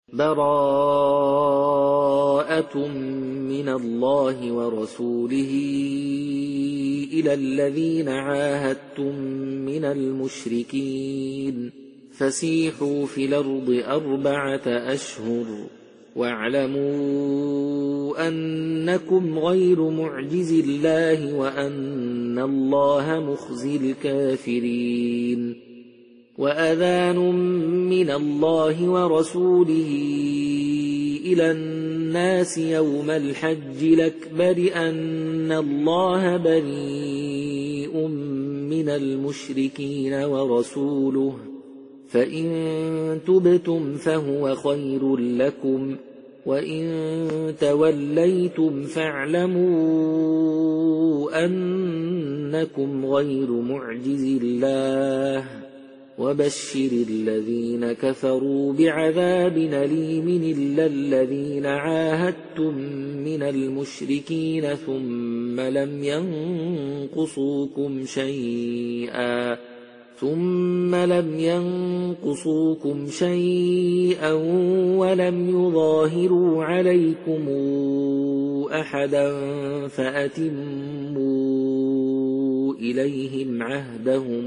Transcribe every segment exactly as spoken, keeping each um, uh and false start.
براءة من الله ورسوله إلى الذين عاهدتم من المشركين فسيحوا في الأرض أربعة أشهر واعلموا أنكم غير معجز الله وأن الله مخزي الكافرين وأذان من الله ورسوله إلى الناس يوم الحج الأكبر أن الله بريء من المشركين ورسوله فإن تبتم فهو خير لكم وإن توليتم فاعلموا أنكم غير معجز الله وبشر الذين كفروا بعذاب أليم إلا الذين عاهدتم من المشركين ثم لم ينقصوكم شيئا ثم لم ينقصوكم شيئا ولم يظاهروا عليكم أحدا فأتموا إليهم عهدهم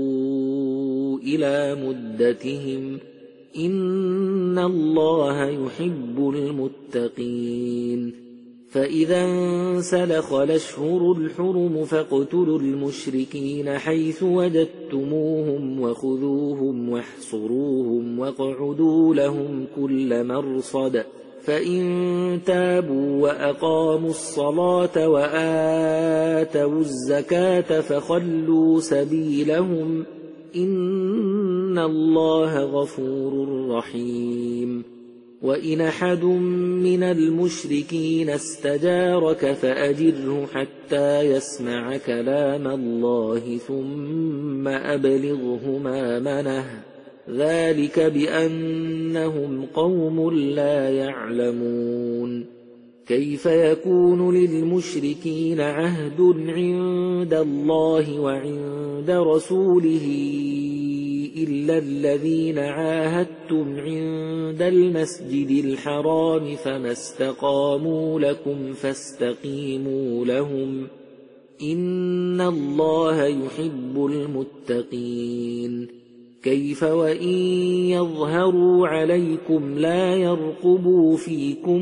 إلى مدتهم إن الله يحب المتقين فإذا انسلخ الأشهر الحرم فاقتلوا المشركين حيث وجدتموهم وخذوهم واحصروهم واقعدوا لهم كل مرصد فإن تابوا وأقاموا الصلاة وآتوا الزكاة فخلوا سبيلهم إن الله غفور رحيم وإن أحد من المشركين استجارك فأجره حتى يسمع كلام الله ثم أبلغه مأمنه ذلك بأنهم قوم لا يعلمون كيف يكون للمشركين عهد عند الله وعند رسوله إلا الذين عاهدتم عند المسجد الحرام فما استقاموا لكم فاستقيموا لهم إن الله يحب المتقين كيف وإن يظهروا عليكم لا يرقبوا فيكم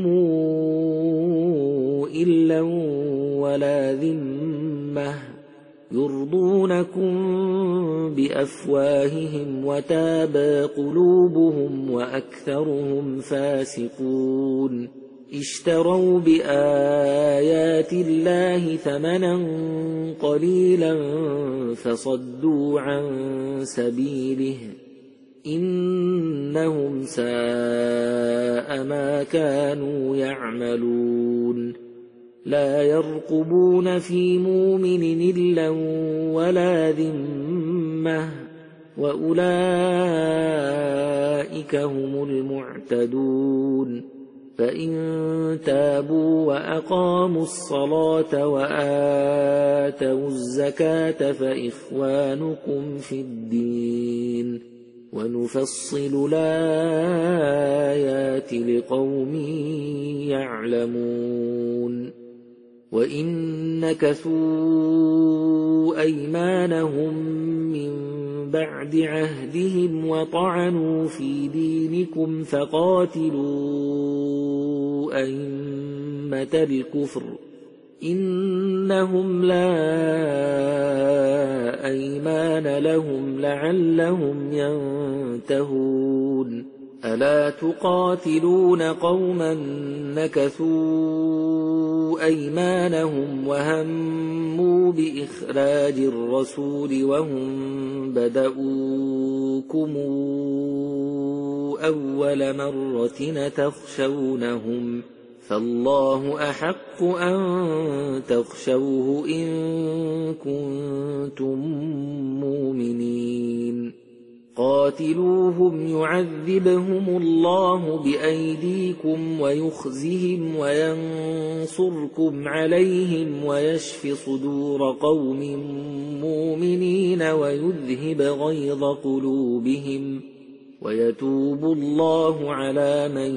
إلا ولا ذمة يرضونكم بأفواههم وتابى قلوبهم وأكثرهم فاسقون اشتروا بآيات الله ثمنا قليلا فصدوا عن سبيله إنهم ساء ما كانوا يعملون لا يرقبون في مؤمن إلا ولا ذمة وأولئك هم المعتدون فإن تابوا وأقاموا الصلاة وآتوا الزكاة فإخوانكم في الدين ونفصل الآيات لقوم يعلمون وإن نكثوا أيمانهم من بعد عهدهم وطعنوا في دينكم فقاتلوا أئمة الكفر إنهم لا أيمان لهم لعلهم ينتهون ألا تقاتلون قوما نكثوا أيمانهم وهموا بإخراج الرسول وهم بدؤوكم أول مرة تخشونهم فالله أحق أن تخشوه إن كنتم مؤمنين قاتلوهم يعذبهم الله بأيديكم ويخزهم وينصركم عليهم ويشف صدور قوم مؤمنين ويذهب غيظ قلوبهم ويتوب الله على من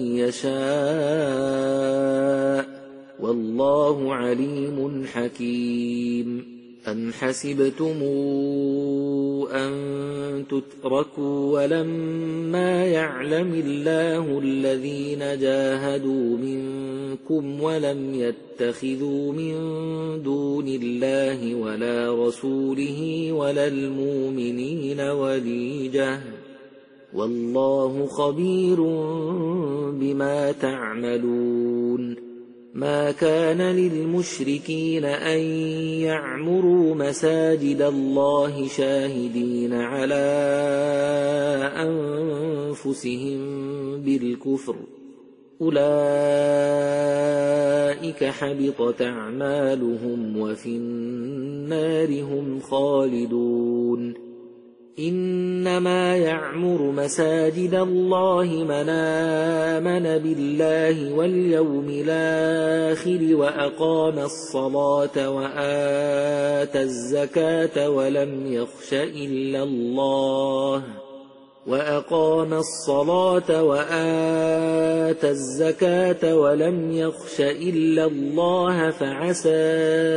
يشاء والله عليم حكيم أم حسبتم أن تتركوا ولما يعلم الله الذين جاهدوا منكم ولم يتخذوا من دون الله ولا رسوله ولا المؤمنين وليجة والله خبير بما تعملون ما كان للمشركين أن يعمروا مساجد الله شاهدين على أنفسهم بالكفر أولئك حبطت أعمالهم وفي النار هم خالدون إنما يعمر مساجد الله من آمن بالله واليوم الآخر وأقام الصلاة وآتى الزكاة ولم يخش إلا الله وأقام الصلاة وآتى الزكاة ولم يخش إلا الله فعسى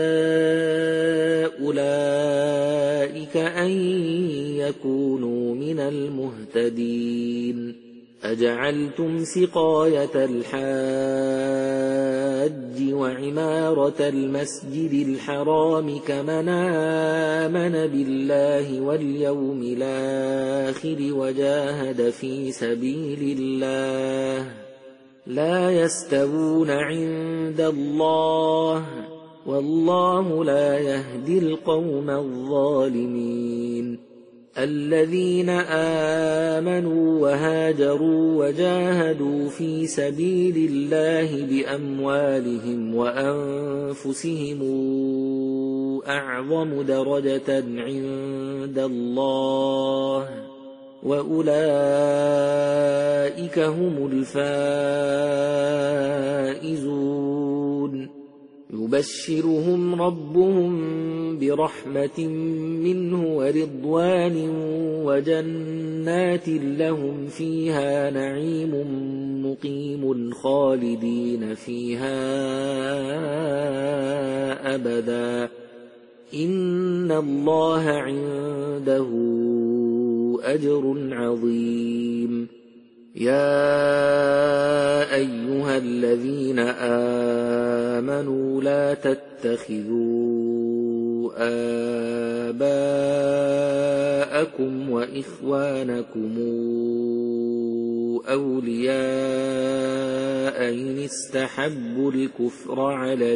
أولئك أن يكونوا من المهتدين أجعلتم سقاية الحاج وعمارة المسجد الحرام كمن آمن بالله واليوم الآخر وجاهد في سبيل الله لا يستوون عند الله والله لا يهدي القوم الظالمين الذين آمنوا وهاجروا وجاهدوا في سبيل الله بأموالهم وأنفسهم أعظم درجة عند الله وأولئك هم الفائزون يبشرهم ربهم برحمة منه ورضوان وجنات لهم فيها نعيم مقيم خالدين فيها أبدا إن الله عنده أجر عظيم يا أيها الذين آمنوا لا تتخذوا آباءكم وإخوانكم أولياء إن استحبوا الكفر على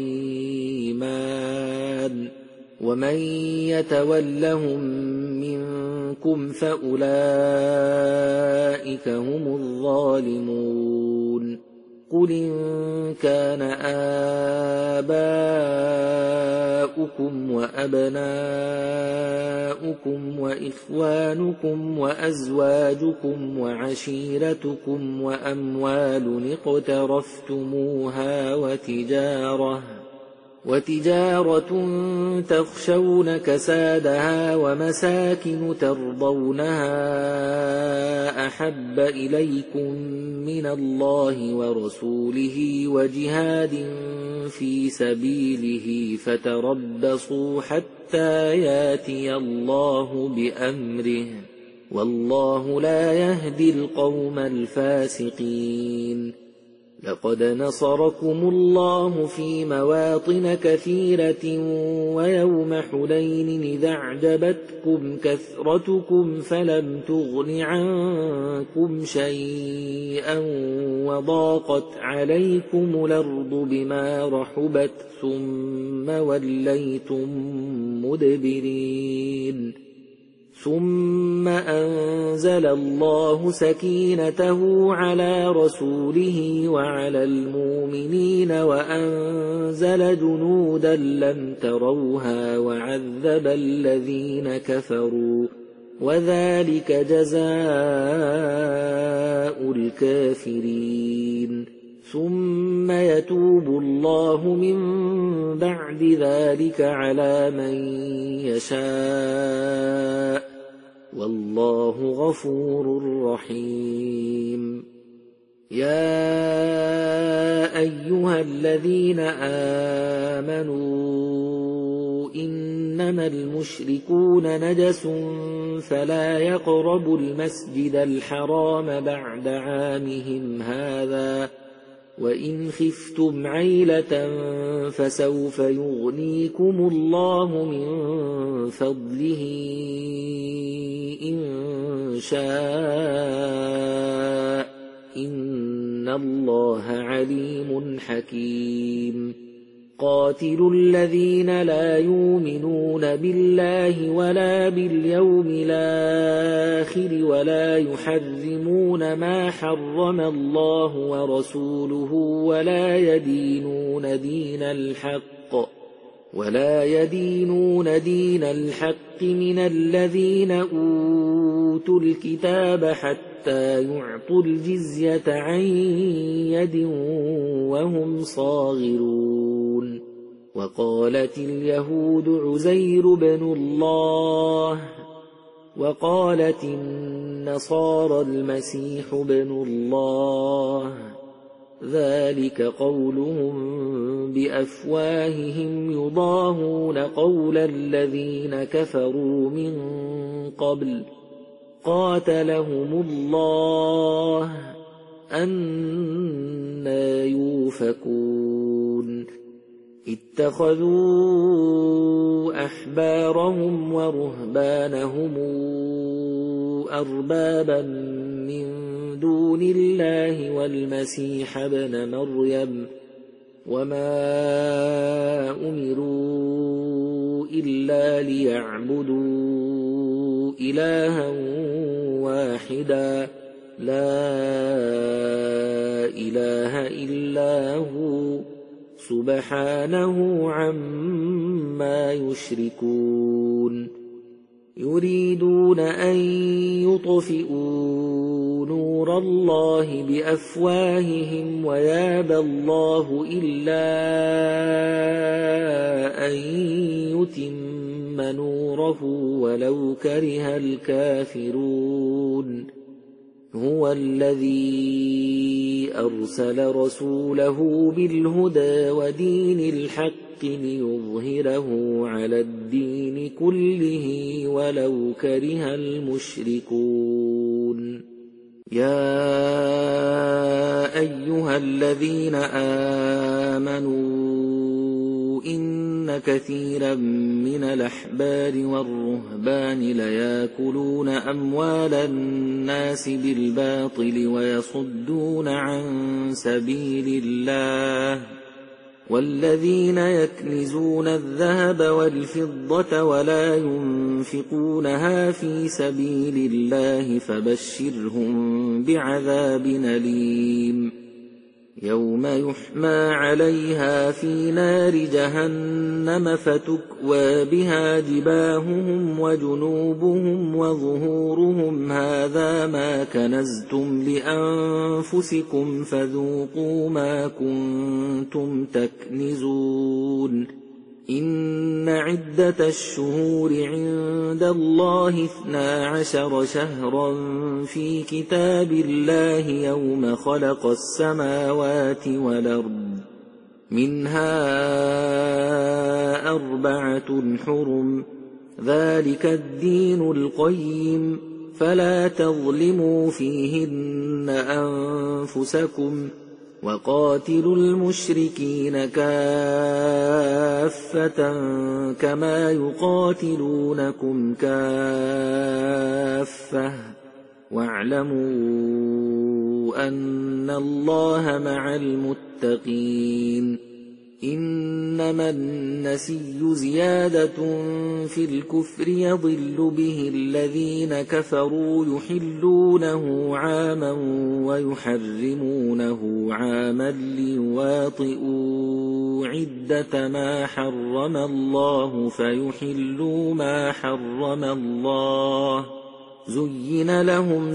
الإيمان ومن يتولهم منكم فأولئك هم الظالمون قل إن كان آباؤكم وأبناؤكم وإخوانكم وأزواجكم وعشيرتكم وأموال اقترفتموها وتجارة وتجارة تخشون كسادها ومساكن ترضونها أحب إليكم من الله ورسوله وجهاد في سبيله فتربصوا حتى ياتي الله بأمره والله لا يهدي القوم الفاسقين لقد نصركم الله في مواطن كثيرة ويوم حنين إذا أعجبتكم كثرتكم فلم تغن عنكم شيئا وضاقت عليكم الأرض بما رحبت ثم وليتم مدبرين ثم أنزل الله سكينته على رسوله وعلى المؤمنين وأنزل جنودا لم تروها وعذب الذين كفروا وذلك جزاء الكافرين ثم يتوب الله من بعد ذلك على من يشاء والله غفور رحيم. يا أيها الذين آمنوا إنما المشركون نجس فلا يقربوا المسجد الحرام بعد عامهم هذا، وإن خفتم عيلة فسوف يغنيكم الله من فضله إن شاء، إن الله عليم حكيم. قاتلوا الذين لا يؤمنون بالله ولا باليوم الآخر ولا يحرمون ما حرم الله ورسوله ولا يدينون دين الحق ولا يدينون دين الحق من الذين أوتوا الكتاب حتى يعطوا الجزية عن يد وهم صاغرون. وقالت اليهود عزير بن الله وقالت النصارى المسيح بن الله، ذلك قولهم بأفواههم يضاهون قول الذين كفروا من قبل قاتلهم الله أنى يؤفكون. اتخذوا أحبارهم ورهبانهم أربابا من دون الله والمسيح ابن مريم، وما أمروا إلا ليعبدوا إلها واحدا لا إله إلا هو سبحانه عما يشركون. يريدون أن يطفئوا نور الله بأفواههم ويابى الله إلا أن يتم نوره ولو كره الكافرون. هو الذي أرسل رسوله بالهدى ودين الحق ليظهره على الدين كله ولو كره المشركون. يا أيها الذين آمنوا إن كثيرا من الأحبار والرهبان ليأكلون أموال الناس بالباطل ويصدون عن سبيل الله، والذين يكنزون الذهب والفضة ولا ينفقونها في سبيل الله فبشرهم بعذاب أليم. يوم يحمى عليها في نار جهنم فتكوى بها جباههم وجنوبهم وظهورهم هذا ما كنزتم لأنفسكم فذوقوا ما كنتم تكنزون. إن عدة الشهور عند الله اثنا عشر شهرا في كتاب الله يوم خلق السماوات والأرض، منها أربعة حرم، ذلك الدين القيم، فلا تظلموا فيهن أنفسكم، وقاتلوا المشركين كافة كما يقاتلونكم كافة، واعلموا أن الله مع المتقين. إنما النسي زيادة في الكفر يضل به الذين كفروا يحلونه عاما ويحرمونه عاما ليواطئوا عدة ما حرم الله فيحلوا ما حرم الله. زين لهم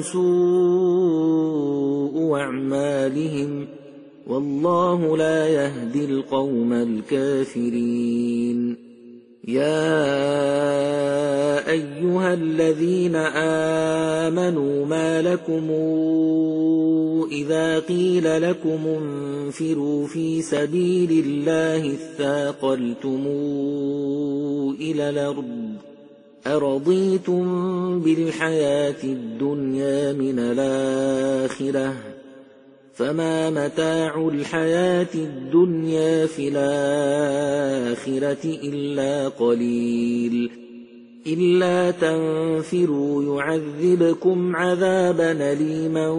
سوء أعمالهم والله لا يهدي القوم الكافرين. يا أيها الذين آمنوا ما لكم إذا قيل لكم انفروا في سبيل الله اثاقلتم إلى الأرض أرضيتم بالحياة الدنيا من الآخرة فما متاع الحياة الدنيا في الآخرة إلا قليل إلا تنفروا يعذبكم عذابا أليما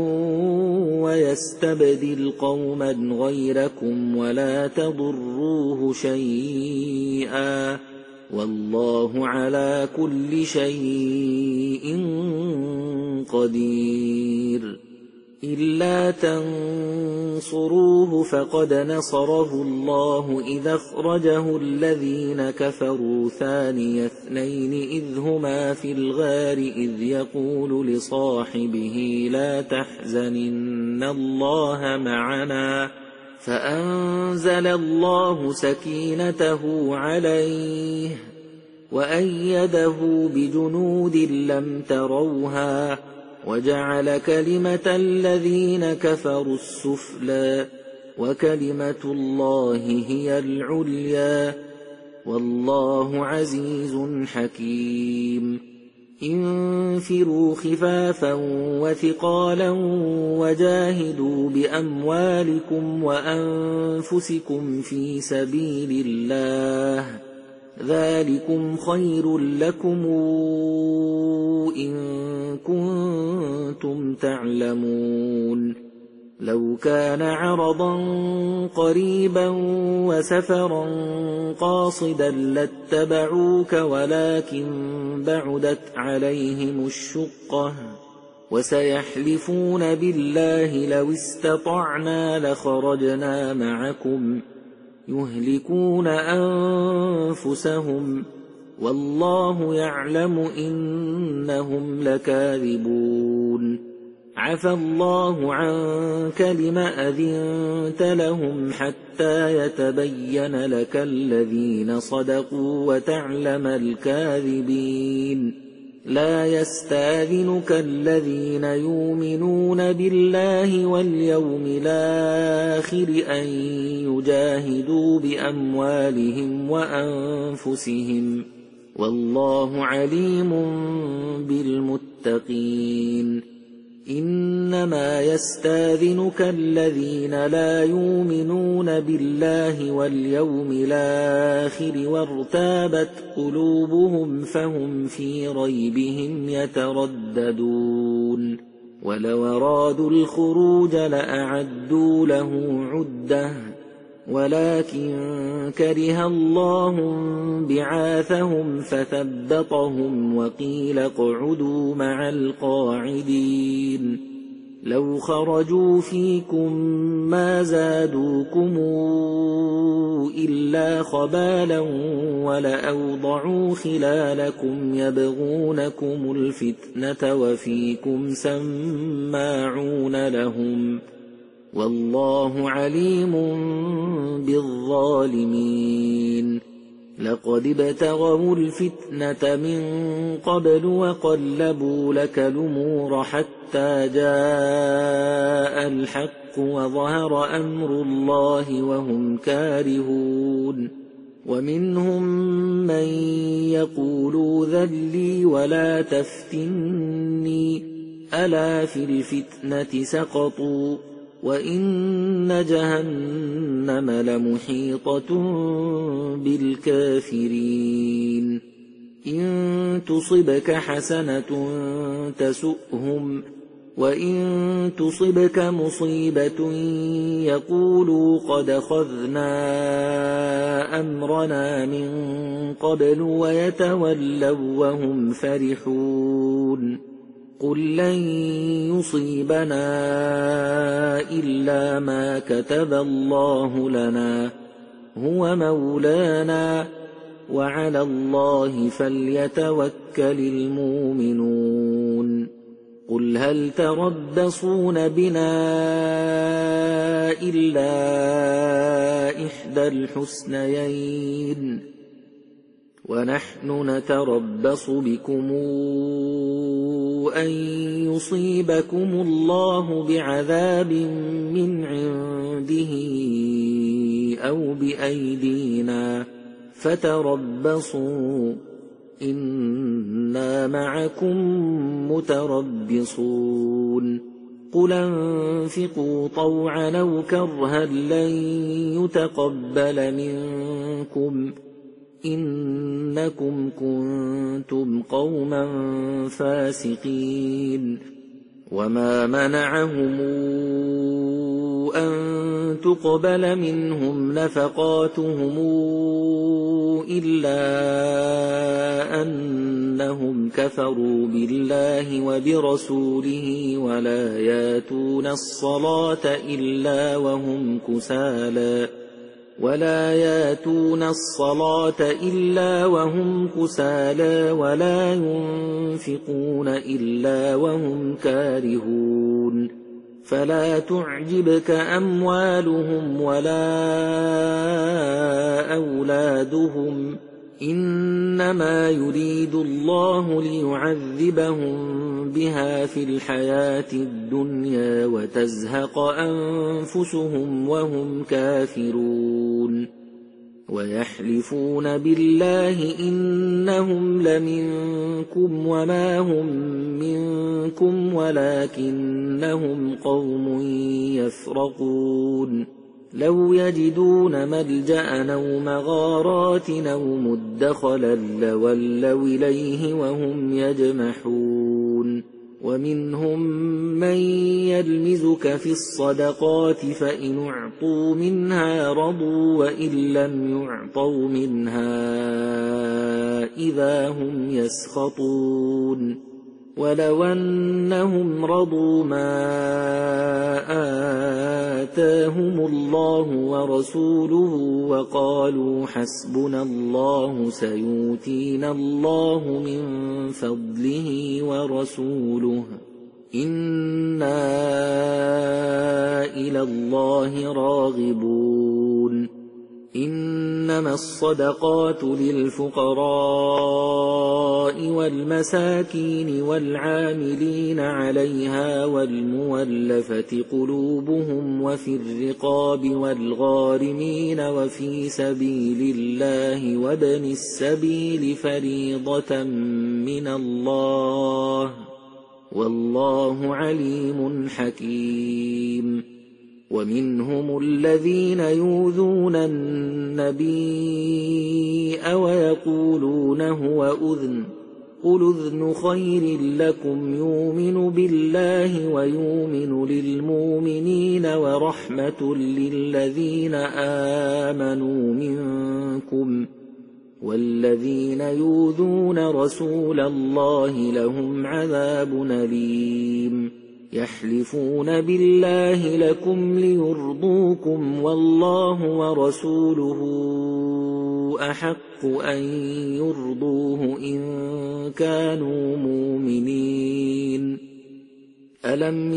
ويستبدل قوما غيركم ولا تضروه شيئا والله على كل شيء قدير إلا تنصروه فقد نصره الله إذا أخرجه الذين كفروا ثاني اثنين إذ هما في الغار إذ يقول لصاحبه لا تحزن إن الله معنا فأنزل الله سكينته عليه وأيده بجنود لم تروها وجعل كلمة الذين كفروا السفلى وكلمة الله هي العليا والله عزيز حكيم انفروا خفافا وثقالا وجاهدوا بأموالكم وأنفسكم في سبيل الله ذلكم خير لكم إن كنتم تعلمون لو كان عرضا قريبا وسفرا قاصدا لاتبعوك ولكن بعدت عليهم الشقة وسيحلفون بالله لو استطعنا لخرجنا معكم يهلكون أنفسهم والله يعلم إنهم لكاذبون عفى الله عنك لم أذنت لهم حتى يتبين لك الذين صدقوا وتعلم الكاذبين لا يستاذنك الذين يؤمنون بالله واليوم الآخر أن يجاهدوا بأموالهم وأنفسهم والله عليم بالمتقين إنما يستاذنك الذين لا يؤمنون بالله واليوم الآخر وارتابت قلوبهم فهم في ريبهم يترددون ولو أرادوا الخروج لأعدوا له عدة ولكن كره الله بعاثهم فثبطهم وقيل اقعدوا مع القاعدين لو خرجوا فيكم ما زادوكم إلا خبالا ولأوضعوا خلالكم يبغونكم الفتنة وفيكم سماعون لهم والله عليم بالظالمين لقد ابتغوا الفتنة من قبل وقلبوا لك الأمور حتى جاء الحق وظهر أمر الله وهم كارهون ومنهم من يقول ذل لي ولا تفتني ألا في الفتنة سقطوا وإن جهنم لمحيطة بالكافرين إن تصبك حسنة تسؤهم وإن تصبك مصيبة يقولوا قد أخذنا أمرنا من قبل ويتولوا وهم فرحون قل لن يصيبنا إلا ما كتب الله لنا هو مولانا وعلى الله فليتوكل المؤمنون قل هل تربصون بنا إلا إحدى الحسنيين ونحن نتربص بكم أن يصيبكم الله بعذاب من عنده أو بأيدينا فتربصوا إنا معكم متربصون قل انفقوا طوعا أو كرها لن يتقبل منكم إنكم كنتم قوما فاسقين وما منعهم أن تقبل منهم نفقاتهم إلا أنهم كفروا بالله وبرسوله ولا ياتون الصلاة إلا وهم كسالى ولا ياتون الصلاة إلا وهم كسالى ولا ينفقون إلا وهم كارهون فلا تعجبك أموالهم ولا أولادهم إنما يريد الله ليعذبهم بها في الحياة الدنيا وتزهق أنفسهم وهم كافرون ويحلفون بالله إنهم لمنكم وما هم منكم ولكنهم قوم يفرقون لو يجدون ملجأ أو مغارات أو مدخلا لولوا إليه وهم يجمحون ومنهم من يلمزك في الصدقات فإن أعطوا منها رضوا وإن لم يعطوا منها إذا هم يسخطون ولو أنهم رضوا ما آتاهم الله ورسوله وقالوا حسبنا الله سيؤتينا الله من فضله ورسوله إنا إلى الله راغبون إنما الصدقات للفقراء والمساكين والعاملين عليها والمولفة قلوبهم وفي الرقاب والغارمين وفي سبيل الله وابن السبيل فريضة من الله والله عليم حكيم ومنهم الذين يؤذون النبي ويقولون هو أذن قل أذن خير لكم يؤمن بالله ويؤمن للمؤمنين ورحمة للذين آمنوا منكم والذين يؤذون رسول الله لهم عذاب أليم يحلفون بالله لكم ليرضوكم والله ورسوله أحق أن يرضوه إن كانوا مؤمنين ألم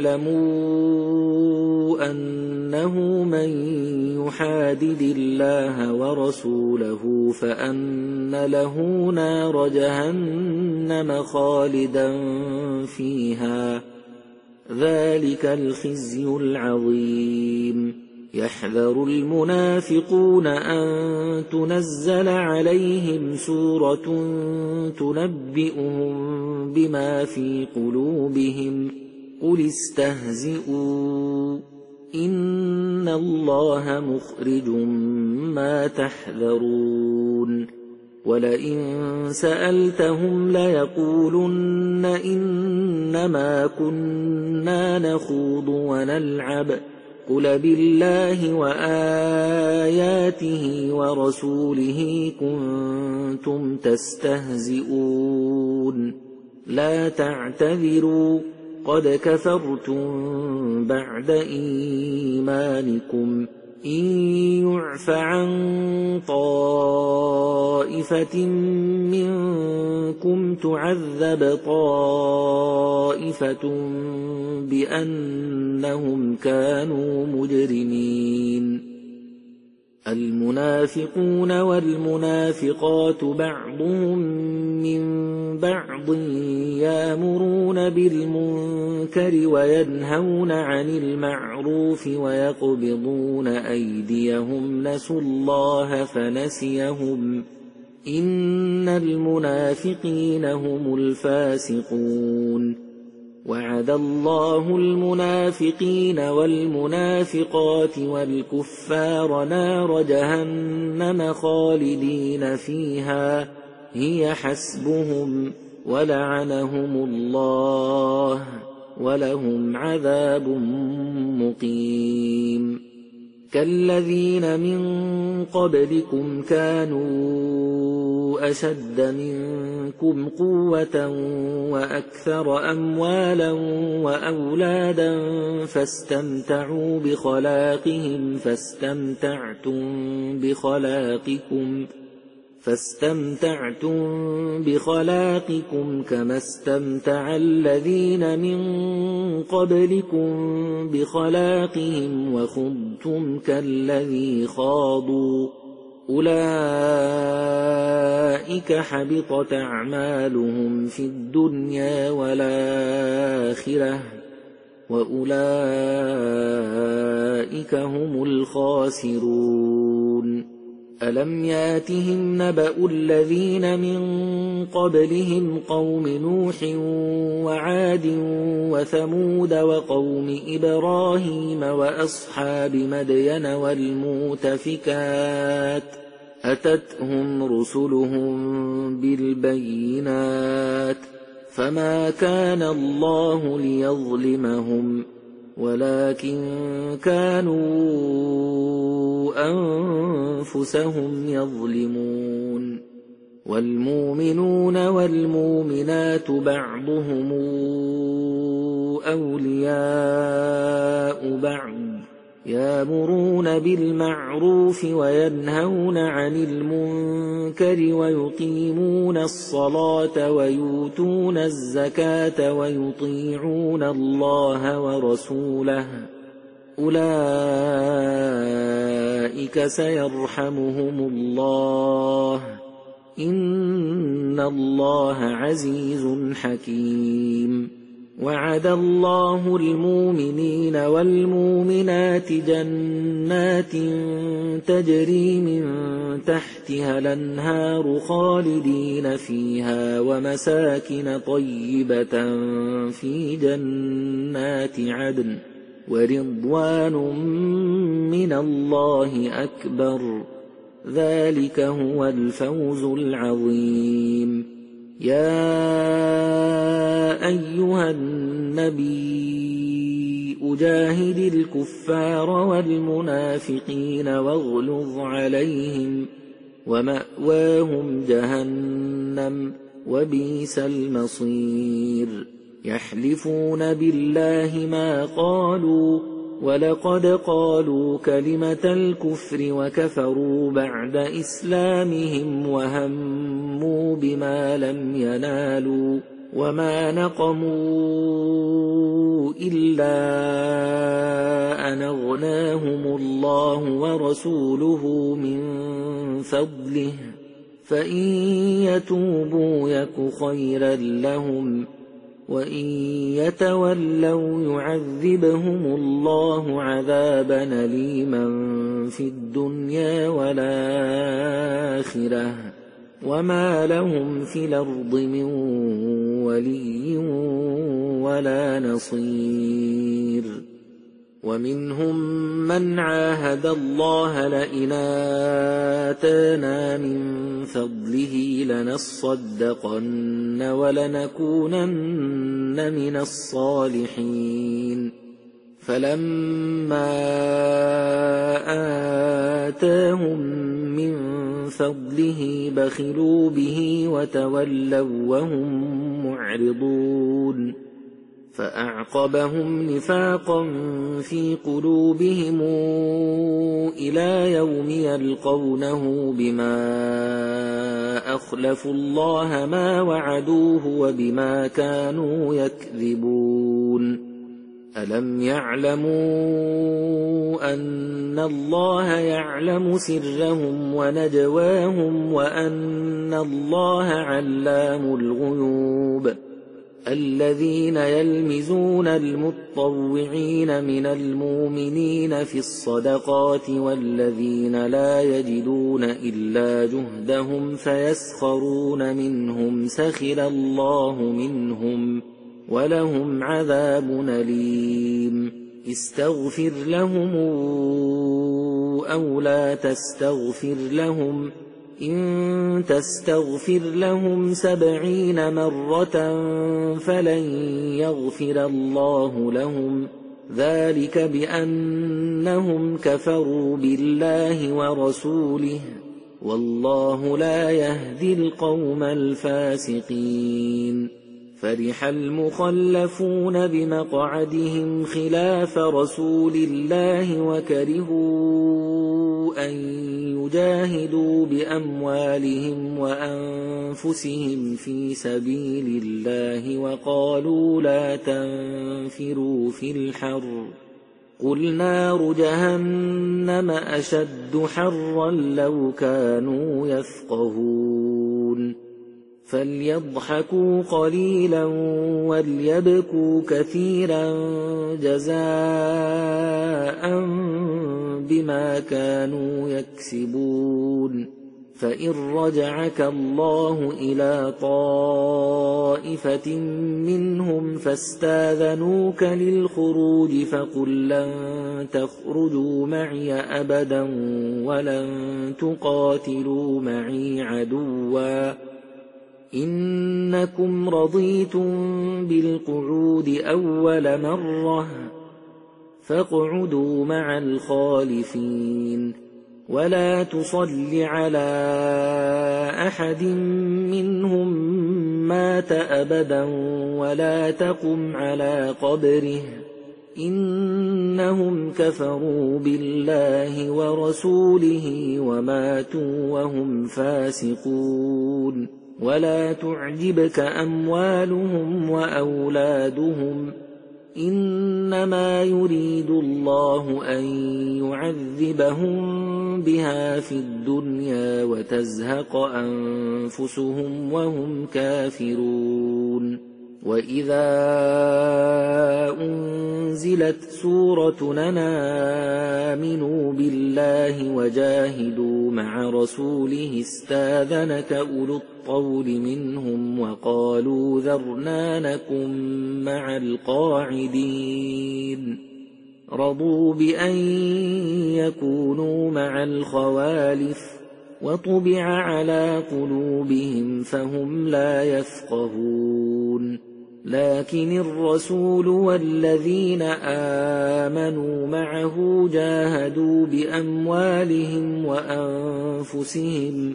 يعلموا أنه من يحادد الله ورسوله فأن له نار جهنم خالدا فيها ذلك الخزي العظيم يحذر المنافقون أن تنزل عليهم سورة تنبئهم بما في قلوبهم قل استهزئوا إن الله مخرج ما تحذرون ولئن سألتهم ليقولن إنما كنا نخوض ونلعب قل بالله وآياته ورسوله كنتم تستهزئون لا تعتذروا قد كفرتم بعد إيمانكم إن يعف عن طائفة منكم تعذب طائفة بأنهم كانوا مجرمين المنافقون والمنافقات بعضهم من بعض يأمرون بالمنكر وينهون عن المعروف ويقبضون أيديهم نسوا الله فنسيهم إن المنافقين هم الفاسقون وعد الله المنافقين والمنافقات والكفار نار جهنم خالدين فيها هي حسبهم ولعنهم الله ولهم عذاب مقيم كالذين من قبلكم كانوا أشد منكم قوة وأكثر أموالا وأولادا فاستمتعوا بخلاقهم فاستمتعتم بخلاقكم فاستمتعتم بخلاقكم كما استمتع الذين من قبلكم بخلاقهم وخضتم كالذي خاضوا أولئك حبطت أعمالهم في الدنيا والآخرة وأولئك هم الخاسرون ألم ياتهم نبأ الذين من قبلهم قوم نوح وعاد وثمود وقوم إبراهيم وأصحاب مدين والمؤتفكات أتتهم رسلهم بالبينات فما كان الله ليظلمهم ولكن كانوا أنفسهم يظلمون والمؤمنون والمؤمنات بعضهم أولياء بعض يأمرون بالمعروف وينهون عن المنكر ويقيمون الصلاة ويؤتون الزكاة ويطيعون الله ورسوله أولئك سيرحمهم الله إن الله عزيز حكيم وعد الله المؤمنين والمؤمنات جنات تجري من تحتها الأنهار خالدين فيها ومساكن طيبة في جنات عدن ورضوان من الله أكبر ذلك هو الفوز العظيم يا أيها النبي أجاهد الكفار والمنافقين واغلظ عليهم ومأواهم جهنم وبئس المصير يحلفون بالله ما قالوا ولقد قالوا كلمة الكفر وكفروا بعد إسلامهم وهموا بما لم ينالوا وما نقموا إلا أن أغناهم الله ورسوله من فضله فإن يتوبوا يك خيرا لهم وإن يتولوا يعذبهم الله عذابا أليما في الدنيا والآخرة وما لهم في الأرض من ولي ولا نصير ومنهم من عاهد الله لئن آتانا من فضله لنصدقن ولنكونن من الصالحين فلما آتاهم من فضله بخلوا به وتولوا وهم معرضون فأعقبهم نفاقا في قلوبهم إلى يوم يلقونه بما أخلفوا الله ما وعدوه وبما كانوا يكذبون ألم يعلموا أن أن الله يعلم سرهم ونجواهم وأن الله علام الغيوب. الذين يلمزون المطوعين من المؤمنين في الصدقات والذين لا يجدون إلا جهدهم فيسخرون منهم سخر الله منهم ولهم عذاب أليم. استغفر لهم أو لا تستغفر لهم إن تستغفر لهم سبعين مرة فلن يغفر الله لهم ذلك بأنهم كفروا بالله ورسوله والله لا يهدي القوم الفاسقين. فرح المخلفون بمقعدهم خلاف رسول الله وكرهوا أن يجاهدوا بأموالهم وأنفسهم في سبيل الله وقالوا لا تنفروا في الحر قل نار جهنم أشد حرا لو كانوا يفقهون. فليضحكوا قليلا وليبكوا كثيرا جزاء بما كانوا يكسبون. فإن رجعك الله إلى طائفة منهم فاستاذنوك للخروج فقل لن تخرجوا معي أبدا ولن تقاتلوا معي عدوا إنكم رضيتم بالقعود أول مرة فاقعدوا مع الخالفين ولا تصل على أحد منهم مات أبدا ولا تقم على قبره إنهم كفروا بالله ورسوله وماتوا وهم فاسقون. ولا تعجبك أموالهم وأولادهم إنما يريد الله أن يعذبهم بها في الدنيا وتزهق أنفسهم وهم كافرون. وإذا أنزلت سورة أن آمنوا بالله وجاهدوا مع رسوله استاذنك أولو الطول منهم وقالوا ذرنا نكن مع القاعدين رضوا بأن يكونوا مع الخوالف وطبع على قلوبهم فهم لا يفقهون. لكن الرسول والذين آمنوا معه جاهدوا بأموالهم وأنفسهم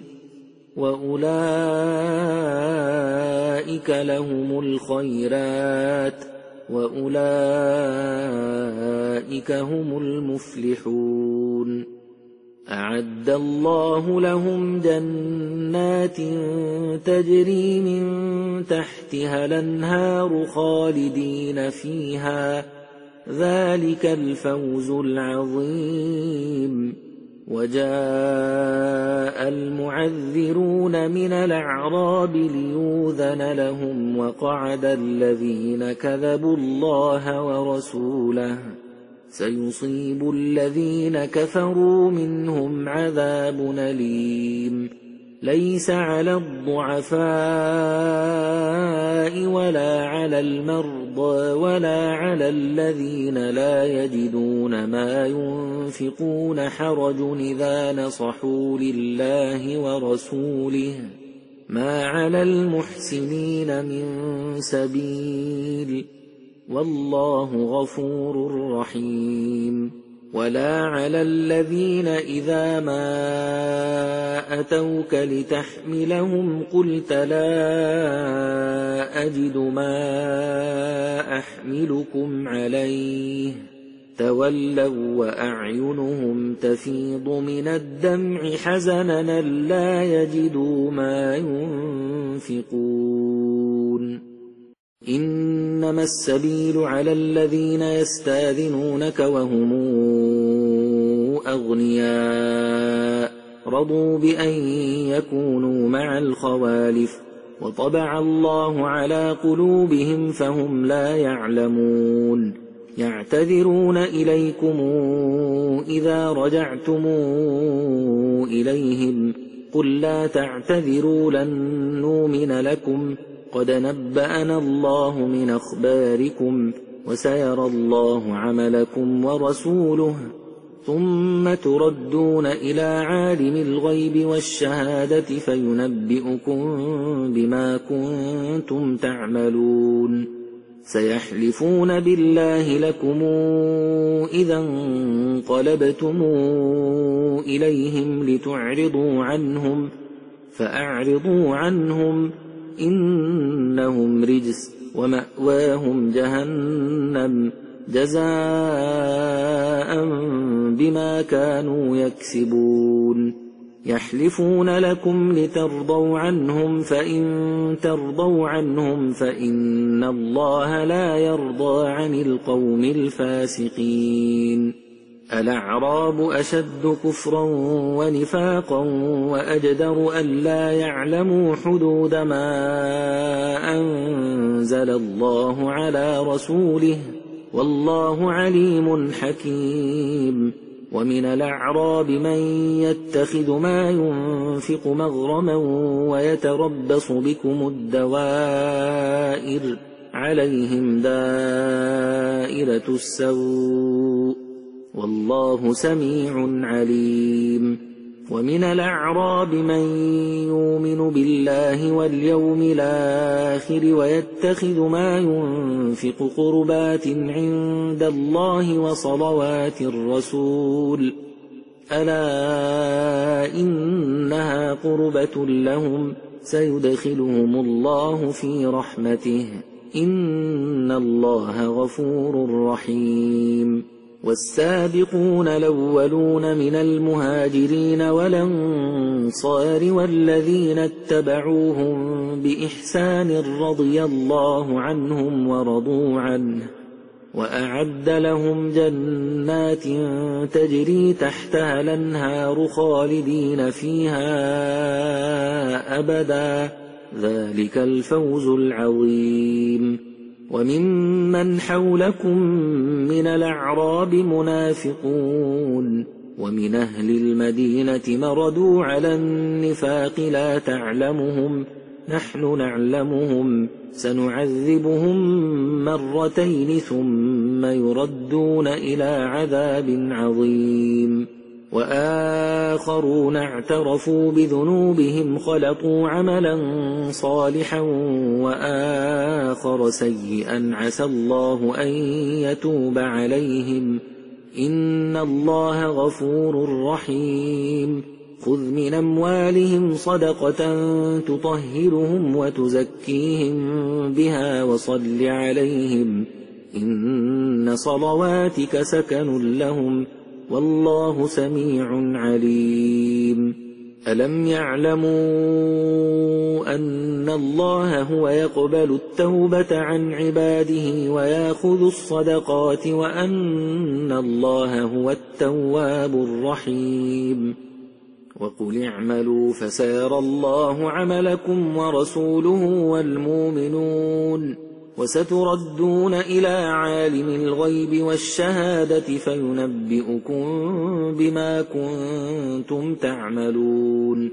وأولئك لهم الخيرات وأولئك هم المفلحون. أعد الله لهم جنات تجري من تحتها الأنهار خالدين فيها ذلك الفوز العظيم. وجاء المعذرون من الأعراب ليؤذن لهم وقعد الذين كذبوا الله ورسوله سيصيب الذين كفروا منهم عذاب أليم. ليس على الضعفاء ولا على المرضى ولا على الذين لا يجدون ما ينفقون حرج إذا نصحوا لله ورسوله ما على المحسنين من سبيل والله غفور رحيم. ولا على الذين إذا ما أتوك لتحملهم قلت لا أجد ما أحملكم عليه تولوا وأعينهم تفيض من الدمع حزنا لا يجدوا ما ينفقون. إنما السبيل على الذين يستاذنونك وهم أغنياء رضوا بأن يكونوا مع الخوالف وطبع الله على قلوبهم فهم لا يعلمون يعتذرون إليكم إذا رجعتم إليهم قل لا تعتذروا لن نؤمن لكم قد نبأنا الله من أخباركم وسيرى الله عملكم ورسوله ثم تردون إلى عالم الغيب والشهادة فينبئكم بما كنتم تعملون سيحلفون بالله لكم إذا انقلبتم إليهم لتعرضوا عنهم فأعرضوا عنهم إنهم رجس ومأواهم جهنم جزاء بما كانوا يكسبون يحلفون لكم لترضوا عنهم فإن ترضوا عنهم فإن الله لا يرضى عن القوم الفاسقين الأعراب أشد كفرا ونفاقا وأجدر ألا يعلموا حدود ما أنزل الله على رسوله والله عليم حكيم ومن الأعراب من يتخذ ما ينفق مغرما ويتربص بكم الدوائر عليهم دائرة السوء والله سميع عليم ومن الأعراب من يؤمن بالله واليوم الآخر ويتخذ ما ينفق قربات عند الله وصلوات الرسول ألا إنها قربة لهم سيدخلهم الله في رحمته إن الله غفور رحيم والسابقون الأولون من المهاجرين والأنصار والذين اتبعوهم بإحسان رضي الله عنهم ورضوا عنه وأعد لهم جنات تجري تحتها الأنهار خالدين فيها أبدا ذلك الفوز العظيم وممن حولكم من الأعراب منافقون ومن أهل المدينة مردوا على النفاق لا تعلمهم نحن نعلمهم سنعذبهم مرتين ثم يردون إلى عذاب عظيم وآخرون اعترفوا بذنوبهم خلطوا عملا صالحا وآخر سيئا عسى الله أن يتوب عليهم إن الله غفور رحيم خذ من أموالهم صدقة تطهرهم وتزكيهم بها وصل عليهم إن صلواتك سكن لهم والله سميع عليم ألم يعلموا أن الله هو يقبل التوبة عن عباده ويأخذ الصدقات وأن الله هو التواب الرحيم وقل اعملوا فسيرى الله عملكم ورسوله والمؤمنون وستردون إلى عالم الغيب والشهادة فينبئكم بما كنتم تعملون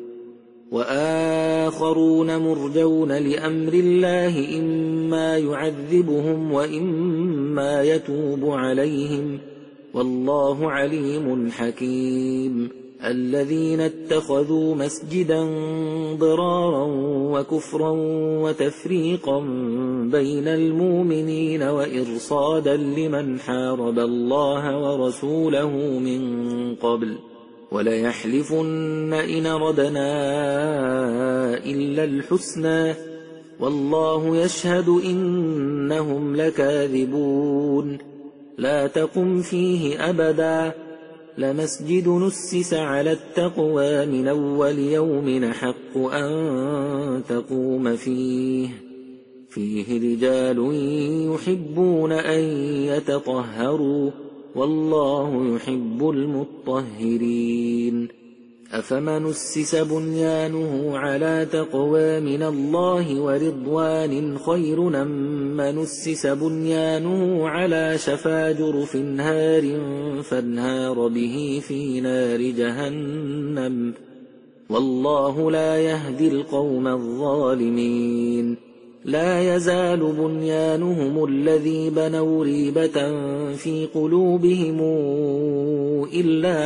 وآخرون مرجون لأمر الله إما يعذبهم وإما يتوب عليهم والله عليم حكيم الذين اتخذوا مسجدا ضرارا وكفرا وتفريقا بين المؤمنين وإرصادا لمن حارب الله ورسوله من قبل وليحلفن إن ردنا إلا الحسنى والله يشهد إنهم لكاذبون لا تقم فيه أبدا لمسجد نسس على التقوى من أول يوم حق أن تقوم فيه فيه رجال يحبون أن يتطهروا والله يحب المطهرين أفمن أسس بنيانه على تقوى من الله ورضوان خير أم من أسس بنيانه على شفا جرف هار فانهار به في نار جهنم والله لا يهدي القوم الظالمين لا يزال بنيانهم الذي بنوا ريبة في قلوبهم إلا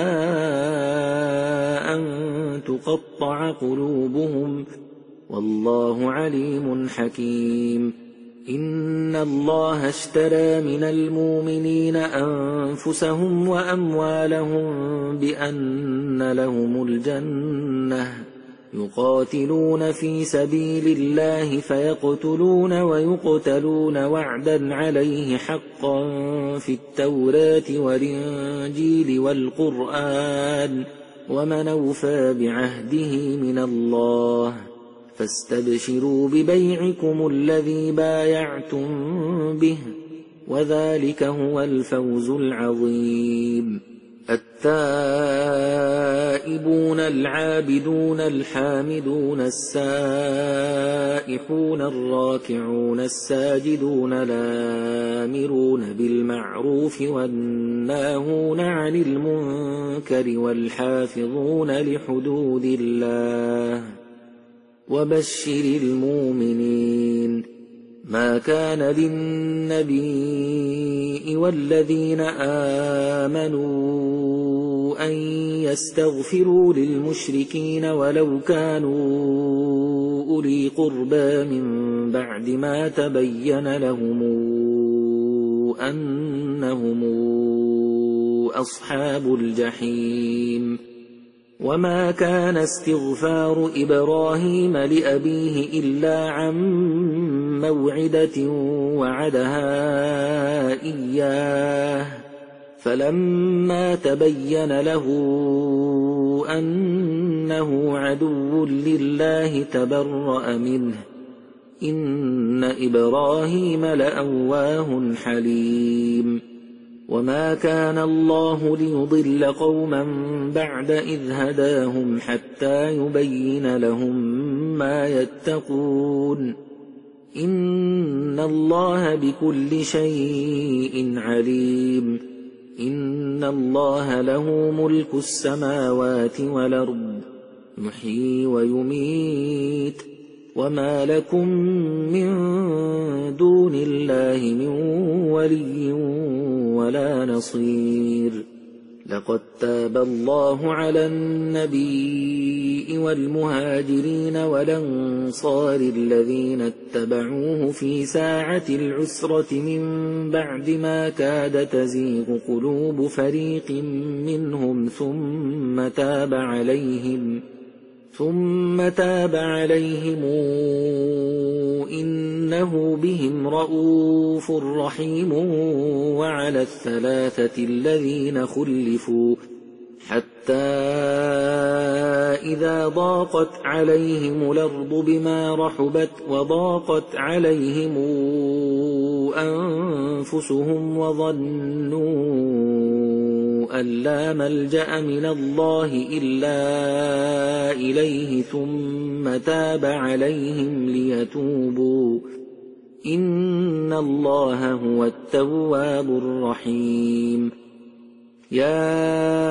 أن تقطع قلوبهم والله عليم حكيم إن الله اشترى من المؤمنين أنفسهم وأموالهم بأن لهم الجنة يقاتلون في سبيل الله فيقتلون ويقتلون وعدا عليه حقا في التوراة والإنجيل والقرآن ومن أوفى بعهده من الله فاستبشروا ببيعكم الذي بايعتم به وذلك هو الفوز العظيم التائبون العابدون الحامدون السائحون الراكعون الساجدون الآمرون بالمعروف والناهون عن المنكر والحافظون لحدود الله وبشر المؤمنين ما كان للنبي والذين آمنوا أن يستغفروا للمشركين ولو كانوا أولي قربى من بعد ما تبين لهم أنهم أصحاب الجحيم وما كان استغفار إبراهيم لأبيه إلا عن موعدة وعدها إياه فلما تبين له أنه عدو لله تبرأ منه إن إبراهيم لأواه حليم وما كان الله ليضل قوما بعد إذ هداهم حتى يبين لهم ما يتقون إن الله بكل شيء عليم إن الله له ملك السماوات والأرض يحيي ويميت وما لكم من دون الله من ولي ولا نصير لقد تاب الله على النبي والمهاجرين والأنصار الذين اتبعوه في ساعة العسرة من بعد ما كاد تزيغ قلوب فريق منهم ثم تاب عليهم ثم تاب عليهم إنه بهم رءوف رحيم وعلى الثلاثة الذين خلفوا حتى إذا ضاقت عليهم الأرض بما رحبت وضاقت عليهم أنفسهم وظنوا أن لا ملجأ من الله إلا إليه ثم تاب عليهم ليتوبوا إن الله هو التواب الرحيم يا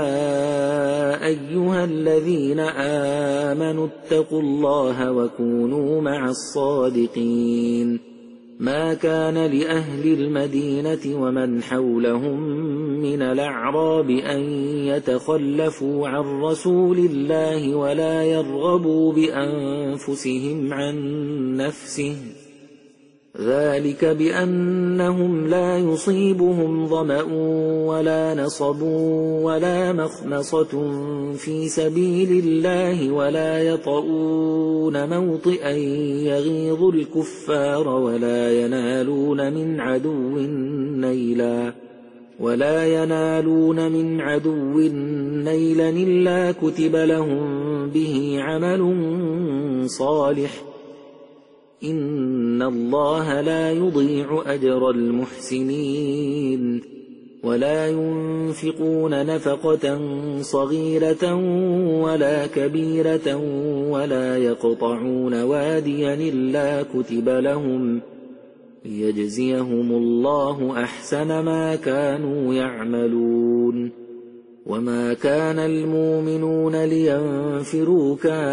أيها الذين آمنوا اتقوا الله وكونوا مع الصادقين ما كان لأهل المدينة ومن حولهم من الأعراب أن يتخلفوا عن رسول الله ولا يرغبوا بأنفسهم عن نفسه ذلك بأنهم لا يصيبهم ظمأ ولا نصب ولا مخمصة في سبيل الله ولا يطؤون موطئا يغيظ الكفار ولا ينالون من عدو نيلا ولا ينالون من عدو نيلا إلا كتب لهم به عمل صالح إن الله لا يضيع أجر المحسنين ولا ينفقون نفقة صغيرة ولا كبيرة ولا يقطعون واديا إلا كتب لهم ليجزيهم الله أحسن ما كانوا يعملون. وما كان المؤمنون لينفروا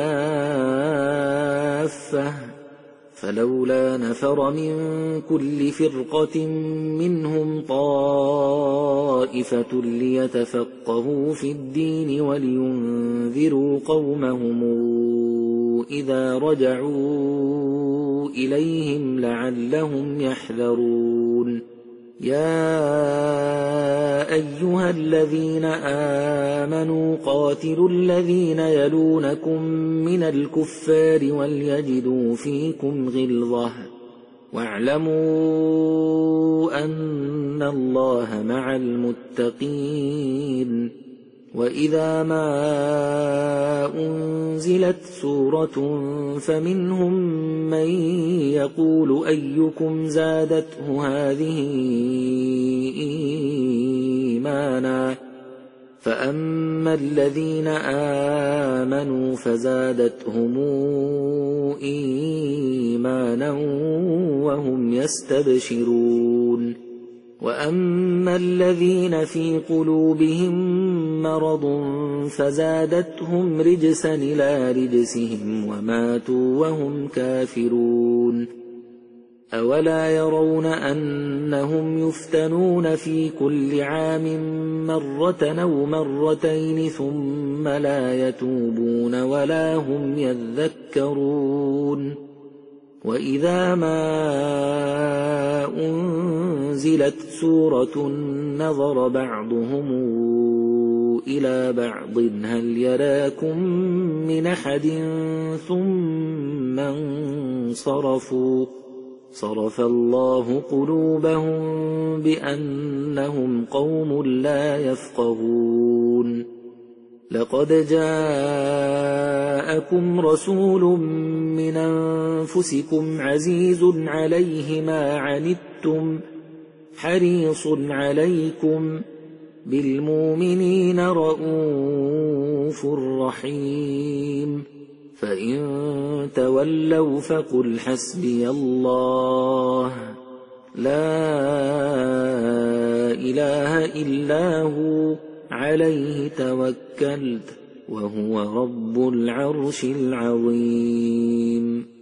كافة فلولا نفر من كل فرقة منهم طائفة ليتفقهوا في الدين ولينذروا قومهم إذا رجعوا إليهم لعلهم يحذرون. يا أيها الذين آمنوا قاتلوا الذين يلونكم من الكفار وليجدوا فيكم غلظة واعلموا أن الله مع المتقين. وإذا ما أنزلت سورة فمنهم من يقول أيكم زادته هذه إيمانا فأما الذين آمنوا فزادتهم إيمانا وهم يستبشرون. وأما الذين في قلوبهم مرض فزادتهم رجسا إلى رجسهم وماتوا وهم كافرون. أولا يرون أنهم يفتنون في كل عام مرة أو مرتين ثم لا يتوبون ولا هم يذكرون. وإذا ما أنزلت سورة نظر بعضهم إلى بعض هل يراكم من أحد ثم انصرفوا صرف الله قلوبهم بأنهم قوم لا يفقهون. لقد جاءكم رسول من أنفسكم عزيز عليه ما عنتم حريص عليكم بالمؤمنين رءوف رحيم. فإن تولوا فقل حسبي الله لا إله إلا هو عليه توكلت وهو رب العرش العظيم.